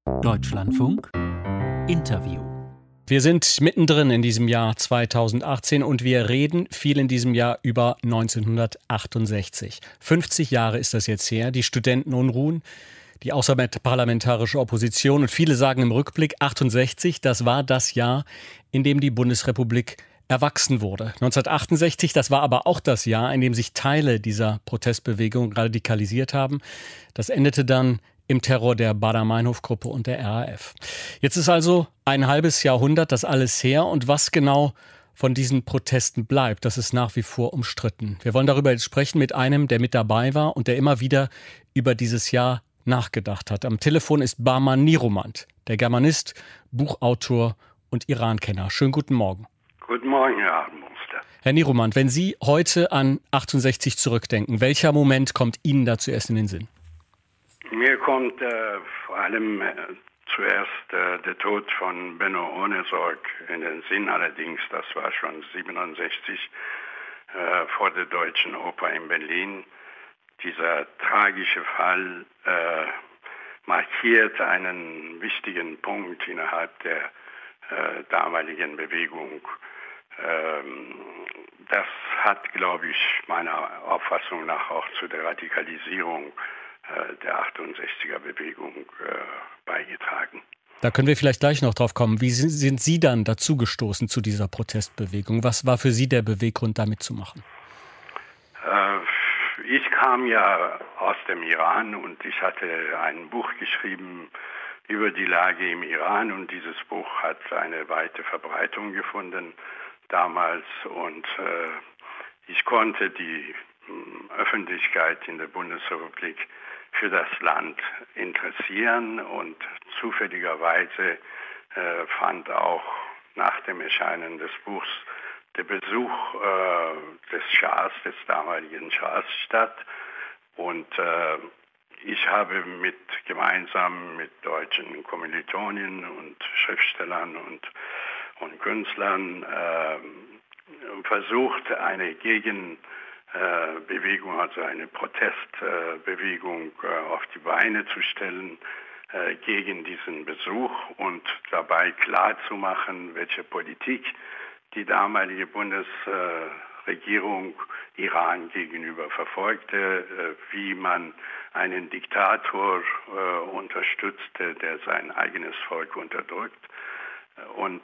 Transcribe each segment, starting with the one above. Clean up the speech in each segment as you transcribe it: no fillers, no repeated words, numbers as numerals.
Deutschlandfunk Interview. Wir sind mittendrin in diesem Jahr 2018 und wir reden viel in diesem Jahr über 1968. 50 Jahre ist das jetzt her, die Studentenunruhen, die außerparlamentarische Opposition und viele sagen im Rückblick 68, das war das Jahr, in dem die Bundesrepublik erwachsen wurde. 1968, das war aber auch das Jahr, in dem sich Teile dieser Protestbewegung radikalisiert haben. Das endete dann im Terror der Baader-Meinhof-Gruppe und der RAF. Jetzt ist also ein halbes Jahrhundert das alles her und was genau von diesen Protesten bleibt, das ist nach wie vor umstritten. Wir wollen darüber jetzt sprechen mit einem, der mit dabei war und der immer wieder über dieses Jahr nachgedacht hat. Am Telefon ist Bahman Niromand, der Germanist, Buchautor und Iran-Kenner. Schönen guten Morgen. Guten Morgen, Herr Abendmuster. Herr Niromand, wenn Sie heute an 68 zurückdenken, welcher Moment kommt Ihnen da zuerst in den Sinn? Mir kommt vor allem zuerst der Tod von Benno Ohnesorg in den Sinn. Allerdings, das war schon 67 vor der Deutschen Oper in Berlin. Dieser tragische Fall markiert einen wichtigen Punkt innerhalb der damaligen Bewegung. Das hat, glaube ich, meiner Auffassung nach auch zu der Radikalisierung der 68er-Bewegung beigetragen. Da können wir vielleicht gleich noch drauf kommen. Wie sind Sie dann dazu gestoßen zu dieser Protestbewegung? Was war für Sie der Beweggrund, da mitzumachen? Ich kam ja aus dem Iran und ich hatte ein Buch geschrieben über die Lage im Iran und dieses Buch hat eine weite Verbreitung gefunden damals und ich konnte die Öffentlichkeit in der Bundesrepublik für das Land interessieren und zufälligerweise fand auch nach dem Erscheinen des Buchs der Besuch des Schahs, des damaligen Schahs statt und ich habe gemeinsam mit deutschen Kommilitonen und Schriftstellern und Künstlern versucht, eine Gegenbewegung, also eine Protestbewegung auf die Beine zu stellen gegen diesen Besuch und dabei klarzumachen, welche Politik die damalige Bundesregierung Iran gegenüber verfolgte, wie man einen Diktator unterstützte, der sein eigenes Volk unterdrückt. Und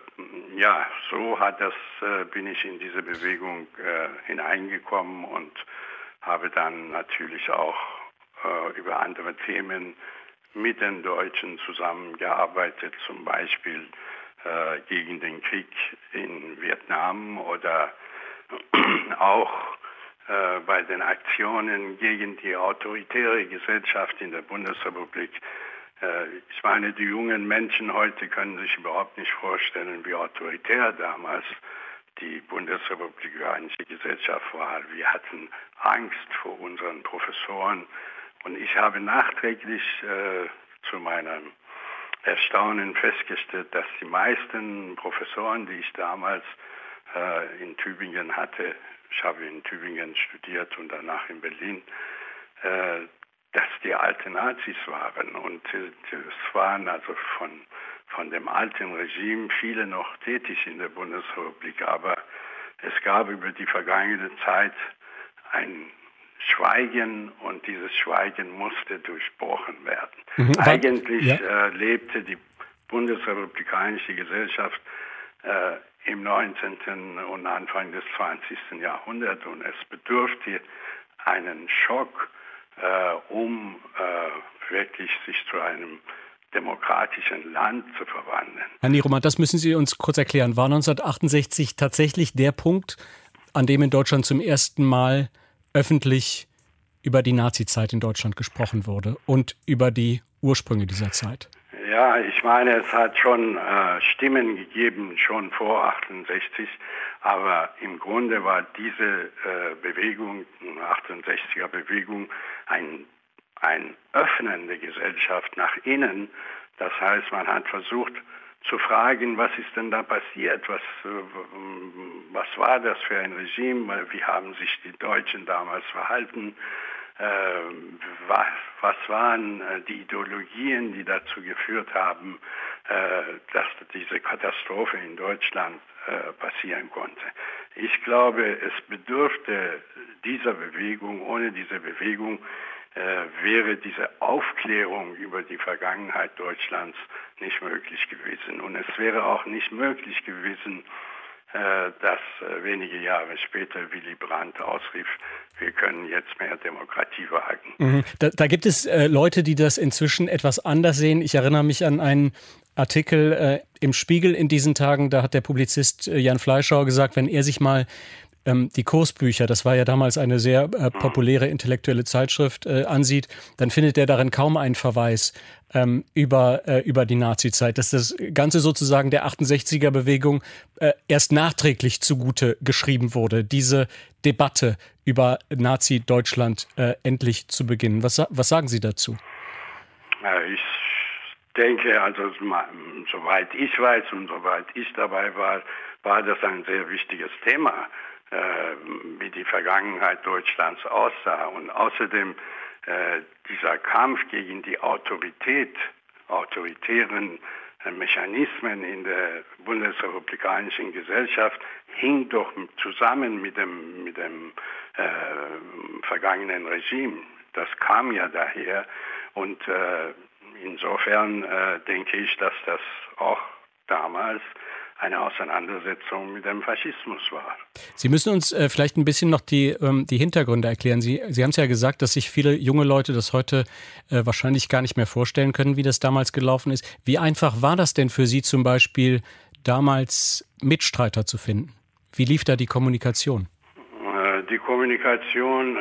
so bin ich in diese Bewegung hineingekommen und habe dann natürlich auch über andere Themen mit den Deutschen zusammengearbeitet, zum Beispiel gegen den Krieg in Vietnam oder auch bei den Aktionen gegen die autoritäre Gesellschaft in der Bundesrepublik. Ich meine, die jungen Menschen heute können sich überhaupt nicht vorstellen, wie autoritär damals die bundesrepublikanische Gesellschaft war. Wir hatten Angst vor unseren Professoren und ich habe nachträglich zu meinem Erstaunen festgestellt, dass die meisten Professoren, die ich damals in Tübingen hatte, ich habe in Tübingen studiert und danach in Berlin, dass die alte Nazis waren und es waren also von dem alten Regime viele noch tätig in der Bundesrepublik, aber es gab über die vergangene Zeit ein Schweigen und dieses Schweigen musste durchbrochen werden. Eigentlich lebte die bundesrepublikanische Gesellschaft im 19. und Anfang des 20. Jahrhunderts und es bedurfte einen Schock, um wirklich sich zu einem demokratischen Land zu verwandeln. Herr Niromand, das müssen Sie uns kurz erklären. War 1968 tatsächlich der Punkt, an dem in Deutschland zum ersten Mal öffentlich über die Nazizeit in Deutschland gesprochen wurde und über die Ursprünge dieser Zeit? Ja, ich meine, es hat schon Stimmen gegeben, schon vor 68, aber im Grunde war diese Bewegung, 68er Bewegung, ein Öffnen der Gesellschaft nach innen. Das heißt, man hat versucht zu fragen, was ist denn da passiert? Was war das für ein Regime? Wie haben sich die Deutschen damals verhalten? was waren die Ideologien, die dazu geführt haben, dass diese Katastrophe in Deutschland passieren konnte. Ich glaube, es bedurfte dieser Bewegung. Ohne diese Bewegung wäre diese Aufklärung über die Vergangenheit Deutschlands nicht möglich gewesen. Und es wäre auch nicht möglich gewesen, dass wenige Jahre später Willy Brandt ausrief, wir können jetzt mehr Demokratie wagen. Mhm. Da gibt es Leute, die das inzwischen etwas anders sehen. Ich erinnere mich an einen Artikel im Spiegel in diesen Tagen. Da hat der Publizist Jan Fleischhauer gesagt, wenn er sich mal die Kursbücher, das war ja damals eine sehr populäre intellektuelle Zeitschrift, ansieht, dann findet er darin kaum einen Verweis über die Nazi-Zeit, dass das Ganze sozusagen der 68er-Bewegung erst nachträglich zugute geschrieben wurde, diese Debatte über Nazi-Deutschland endlich zu beginnen. Was sagen Sie dazu? Ich denke, also soweit ich weiß und soweit ich dabei war das ein sehr wichtiges Thema, wie die Vergangenheit Deutschlands aussah. Und außerdem dieser Kampf gegen die autoritären Mechanismen in der bundesrepublikanischen Gesellschaft hing doch zusammen mit dem vergangenen Regime. Das kam ja daher und insofern denke ich, dass das auch damals eine Auseinandersetzung mit dem Faschismus war. Sie müssen uns vielleicht ein bisschen noch die Hintergründe erklären. Sie haben es ja gesagt, dass sich viele junge Leute das heute wahrscheinlich gar nicht mehr vorstellen können, wie das damals gelaufen ist. Wie einfach war das denn für Sie zum Beispiel, damals Mitstreiter zu finden? Wie lief da die Kommunikation? Die Kommunikation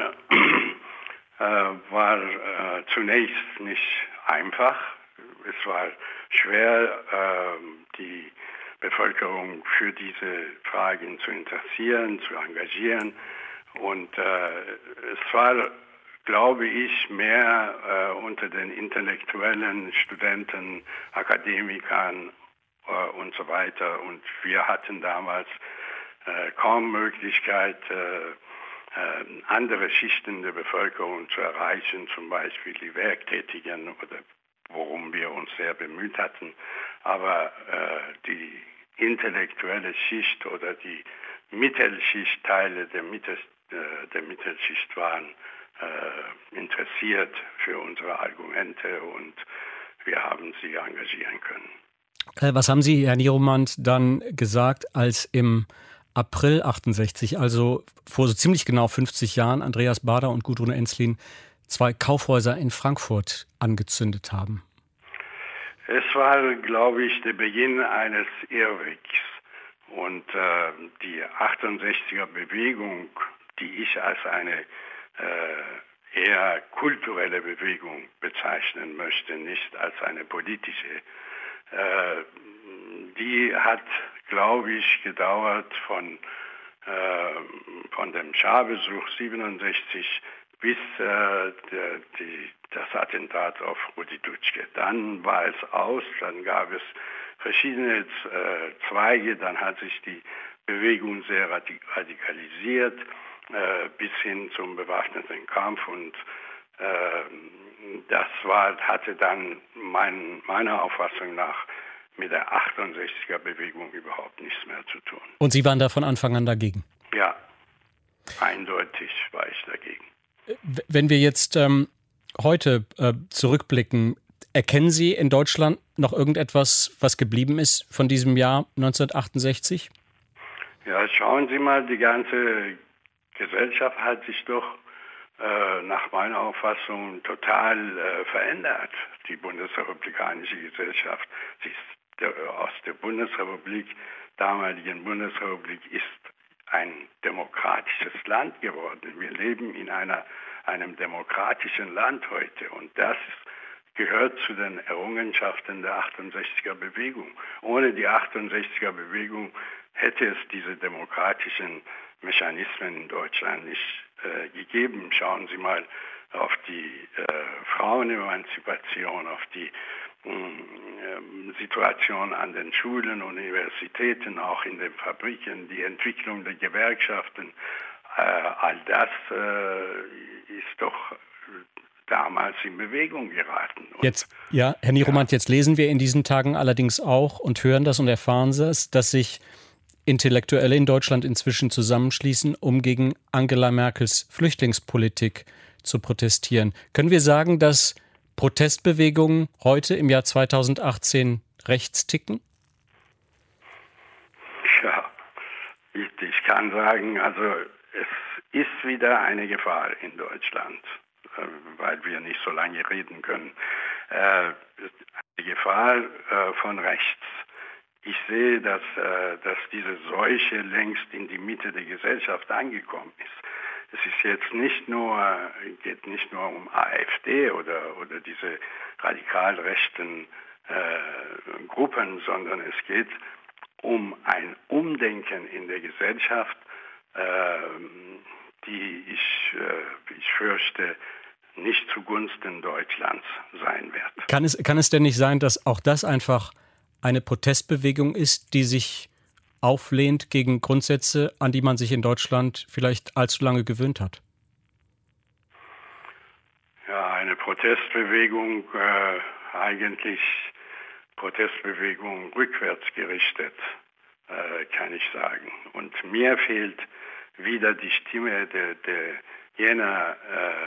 war zunächst nicht einfach. Es war schwer, die Bevölkerung für diese Fragen zu interessieren, zu engagieren. Und es war, glaube ich, mehr unter den intellektuellen Studenten, Akademikern und so weiter. Und wir hatten damals kaum Möglichkeit, andere Schichten der Bevölkerung zu erreichen, zum Beispiel die Werktätigen, oder worum wir uns sehr bemüht hatten. Aber die intellektuelle Schicht oder die Mittelschicht, Teile der Mittelschicht waren interessiert für unsere Argumente und wir haben sie engagieren können. Was haben Sie, Herr Nieromant, dann gesagt, als im April 68, also vor so ziemlich genau 50 Jahren, Andreas Baader und Gudrun Ensslin 2 Kaufhäuser in Frankfurt angezündet haben? Es war, glaube ich, der Beginn eines Irrwegs. Und die 68er-Bewegung, die ich als eine eher kulturelle Bewegung bezeichnen möchte, nicht als eine politische, die hat, glaube ich, gedauert von dem Schah-Besuch 67 bis das Attentat auf Rudi Dutschke. Dann war es aus, dann gab es verschiedene Zweige, dann hat sich die Bewegung sehr radikalisiert, bis hin zum bewaffneten Kampf und das hatte dann meiner Auffassung nach mit der 68er-Bewegung überhaupt nichts mehr zu tun. Und Sie waren da von Anfang an dagegen? Ja, eindeutig war ich dagegen. Wenn wir jetzt heute zurückblicken, erkennen Sie in Deutschland noch irgendetwas, was geblieben ist von diesem Jahr 1968? Ja, schauen Sie mal, die ganze Gesellschaft hat sich doch nach meiner Auffassung total verändert. Die bundesrepublikanische Gesellschaft, sie ist aus der Bundesrepublik, damaligen Bundesrepublik, ist ein demokratisches Land geworden. Wir leben in einem demokratischen Land heute und das gehört zu den Errungenschaften der 68er-Bewegung. Ohne die 68er-Bewegung hätte es diese demokratischen Mechanismen in Deutschland nicht gegeben. Schauen Sie mal auf die Frauenemanzipation, auf die Situation an den Schulen, Universitäten, auch in den Fabriken, die Entwicklung der Gewerkschaften. all das ist doch damals in Bewegung geraten. Jetzt, ja, Herr Nieromant, jetzt lesen wir in diesen Tagen allerdings auch und hören das und erfahren das, dass sich Intellektuelle in Deutschland inzwischen zusammenschließen, um gegen Angela Merkels Flüchtlingspolitik zu protestieren. Können wir sagen, dass Protestbewegungen heute im Jahr 2018 rechts ticken? Ja, ich kann sagen, also es ist wieder eine Gefahr in Deutschland, weil wir nicht so lange reden können. Die Gefahr von rechts. Ich sehe, dass diese Seuche längst in die Mitte der Gesellschaft angekommen ist. Es ist jetzt geht nicht nur um AfD oder diese radikal rechten Gruppen, sondern es geht um ein Umdenken in der Gesellschaft, die ich fürchte, nicht zugunsten Deutschlands sein wird. Kann es denn nicht sein, dass auch das einfach eine Protestbewegung ist, die sich auflehnt gegen Grundsätze, an die man sich in Deutschland vielleicht allzu lange gewöhnt hat? Ja, eine Protestbewegung, eigentlich Protestbewegung rückwärts gerichtet, kann ich sagen. Und mir fehlt wieder die Stimme jener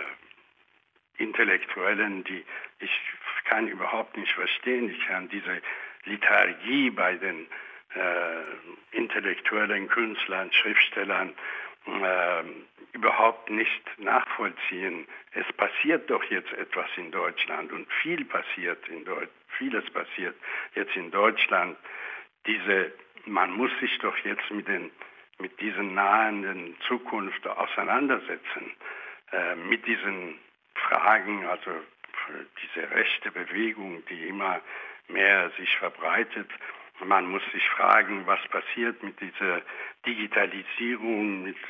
Intellektuellen, die ich kann überhaupt nicht verstehen. Ich kann diese Lethargie bei den intellektuellen Künstlern, Schriftstellern überhaupt nicht nachvollziehen. Es passiert doch jetzt etwas in Deutschland und vieles passiert jetzt in Deutschland. Man muss sich doch jetzt mit diesen nahenden Zukunft auseinandersetzen, mit diesen Fragen, also diese rechte Bewegung, die immer mehr sich verbreitet. Man muss sich fragen, was passiert mit dieser Digitalisierung, mit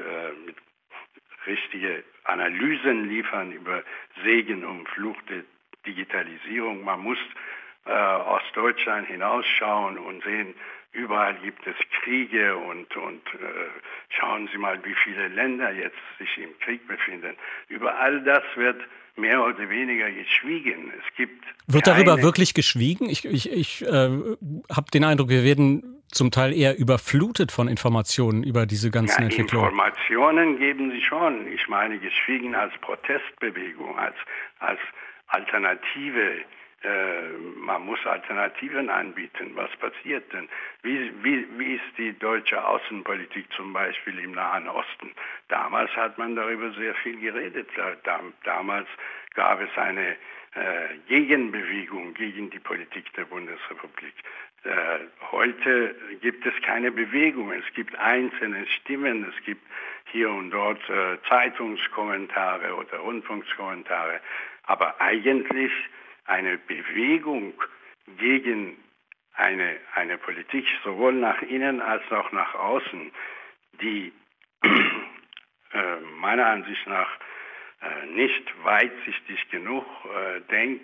richtige Analysen liefern über Segen und Fluch der Digitalisierung. Man muss aus Deutschland hinausschauen und sehen, überall gibt es Kriege und schauen Sie mal, wie viele Länder jetzt sich im Krieg befinden. Über all das wird mehr oder weniger geschwiegen. Wird darüber wirklich geschwiegen? Ich habe den Eindruck, wir werden zum Teil eher überflutet von Informationen über diese ganzen Entwicklungen. Informationen geben sie schon. Ich meine, geschwiegen als Protestbewegung, als Alternative. Man muss Alternativen anbieten. Was passiert denn? Wie ist die deutsche Außenpolitik zum Beispiel im Nahen Osten? Damals hat man darüber sehr viel geredet. Damals gab es eine Gegenbewegung gegen die Politik der Bundesrepublik. Heute gibt es keine Bewegung. Es gibt einzelne Stimmen. Es gibt hier und dort Zeitungskommentare oder Rundfunkskommentare. Aber eigentlich eine Bewegung gegen eine Politik sowohl nach innen als auch nach außen, die meiner Ansicht nach nicht weitsichtig genug denkt.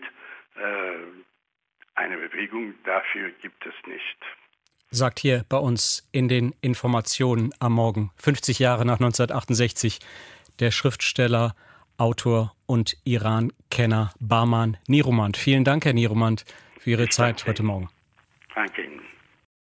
Eine Bewegung dafür gibt es nicht. Sagt hier bei uns in den Informationen am Morgen, 50 Jahre nach 1968, der Schriftsteller, Autor und Iran-Kenner Bahman Nieromant. Vielen Dank, Herr Nieromant, für Ihre Zeit heute Morgen. Danke Ihnen.